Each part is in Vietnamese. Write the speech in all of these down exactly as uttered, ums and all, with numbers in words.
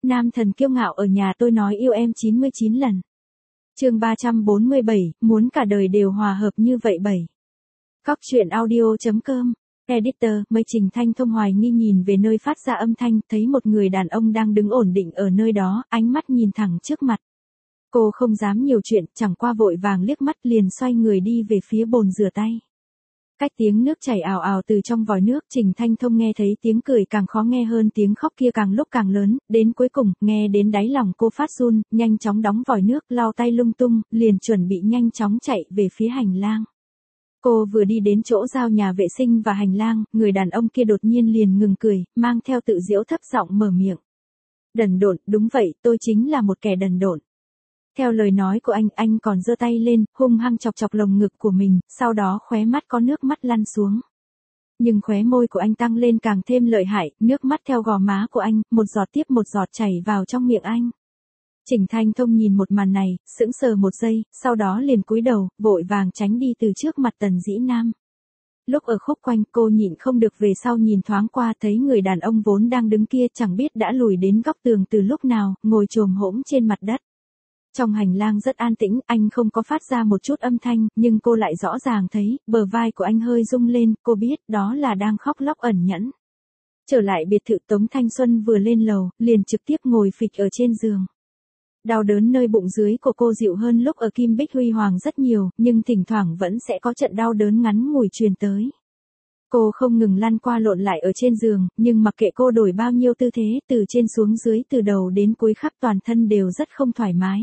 Nam thần kiêu ngạo ở nhà tôi nói yêu em chín mươi chín lần. Chương ba trăm bốn mươi bảy, muốn cả đời đều hòa hợp như vậy bảy. Cóc truyện audio.com. Editor, Mây Trình Thanh Thông hoài nghi nhìn về nơi phát ra âm thanh, thấy một người đàn ông đang đứng ổn định ở nơi đó, ánh mắt nhìn thẳng trước mặt. Cô không dám nhiều chuyện, chẳng qua vội vàng liếc mắt liền xoay người đi về phía bồn rửa tay. Cách tiếng nước chảy ào ào từ trong vòi nước, Trình Thanh Thông nghe thấy tiếng cười càng khó nghe hơn tiếng khóc kia càng lúc càng lớn, đến cuối cùng, nghe đến đáy lòng cô phát run, nhanh chóng đóng vòi nước, lau tay lung tung, liền chuẩn bị nhanh chóng chạy về phía hành lang. Cô vừa đi đến chỗ giao nhà vệ sinh và hành lang, người đàn ông kia đột nhiên liền ngừng cười, mang theo tự giễu thấp giọng mở miệng. Đần độn, đúng vậy, tôi chính là một kẻ đần độn. Theo lời nói của anh, anh còn giơ tay lên, hung hăng chọc chọc lồng ngực của mình, sau đó khóe mắt có nước mắt lăn xuống. Nhưng khóe môi của anh tăng lên càng thêm lợi hại, nước mắt theo gò má của anh, một giọt tiếp một giọt chảy vào trong miệng anh. Trình Thanh Thông nhìn một màn này, sững sờ một giây, sau đó liền cúi đầu, vội vàng tránh đi từ trước mặt Tần Dĩ Nam. Lúc ở khúc quanh, cô nhịn không được về sau nhìn thoáng qua thấy người đàn ông vốn đang đứng kia chẳng biết đã lùi đến góc tường từ lúc nào, ngồi chồm hổm trên mặt đất. Trong hành lang rất an tĩnh, anh không có phát ra một chút âm thanh, nhưng cô lại rõ ràng thấy, bờ vai của anh hơi rung lên, cô biết đó là đang khóc lóc ẩn nhẫn. Trở lại biệt thự, Tống Thanh Xuân vừa lên lầu, liền trực tiếp ngồi phịch ở trên giường. Đau đớn nơi bụng dưới của cô dịu hơn lúc ở Kim Bích Huy Hoàng rất nhiều, nhưng thỉnh thoảng vẫn sẽ có trận đau đớn ngắn ngủi truyền tới. Cô không ngừng lăn qua lộn lại ở trên giường, nhưng mặc kệ cô đổi bao nhiêu tư thế, từ trên xuống dưới từ đầu đến cuối khắp toàn thân đều rất không thoải mái.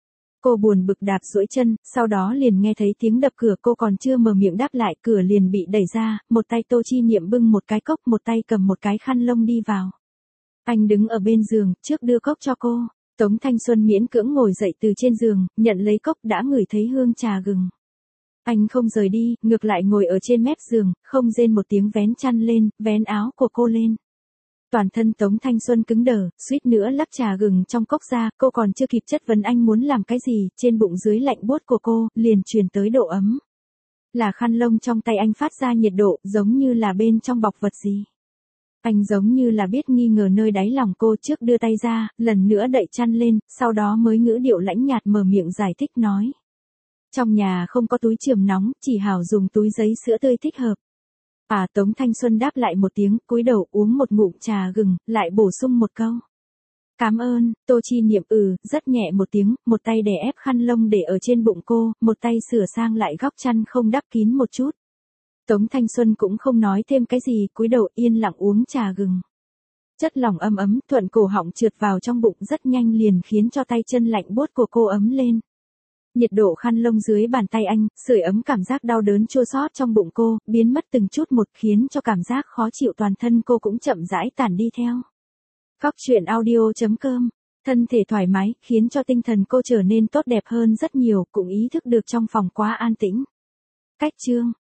Cô buồn bực đạp duỗi chân, sau đó liền nghe thấy tiếng đập cửa, cô còn chưa mở miệng đáp lại, cửa liền bị đẩy ra, một tay Tô Chi Niệm bưng một cái cốc, một tay cầm một cái khăn lông đi vào. Anh đứng ở bên giường, trước đưa cốc cho cô. Tống Thanh Xuân miễn cưỡng ngồi dậy từ trên giường, nhận lấy cốc, đã ngửi thấy hương trà gừng. Anh không rời đi, ngược lại ngồi ở trên mép giường, không rên một tiếng vén chăn lên, vén áo của cô lên. Toàn thân Tống Thanh Xuân cứng đờ, suýt nữa lắc trà gừng trong cốc ra, cô còn chưa kịp chất vấn anh muốn làm cái gì, trên bụng dưới lạnh buốt của cô, liền truyền tới độ ấm. Là khăn lông trong tay anh phát ra nhiệt độ, giống như là bên trong bọc vật gì. Anh giống như là biết nghi ngờ nơi đáy lòng cô, trước đưa tay ra, lần nữa đậy chăn lên, sau đó mới ngữ điệu lãnh nhạt mở miệng giải thích nói. Trong nhà không có túi chườm nóng, chỉ hảo dùng túi giấy sữa tươi thích hợp. À, Tống Thanh Xuân đáp lại một tiếng, cúi đầu uống một ngụm trà gừng, lại bổ sung một câu. Cảm ơn. Tô Chi Niệm ừ, rất nhẹ một tiếng, một tay đè ép khăn lông để ở trên bụng cô, một tay sửa sang lại góc chăn không đắp kín một chút. Tống Thanh Xuân cũng không nói thêm cái gì, cúi đầu yên lặng uống trà gừng. Chất lỏng ấm ấm thuận cổ họng trượt vào trong bụng, rất nhanh liền khiến cho tay chân lạnh buốt của cô ấm lên. Nhiệt độ khăn lông dưới bàn tay anh, sưởi ấm cảm giác đau đớn chua xót trong bụng cô, biến mất từng chút một, khiến cho cảm giác khó chịu toàn thân cô cũng chậm rãi tản đi theo. Cóc truyện audio.com. Thân thể thoải mái, khiến cho tinh thần cô trở nên tốt đẹp hơn rất nhiều, cũng ý thức được trong phòng quá an tĩnh. Cách chương.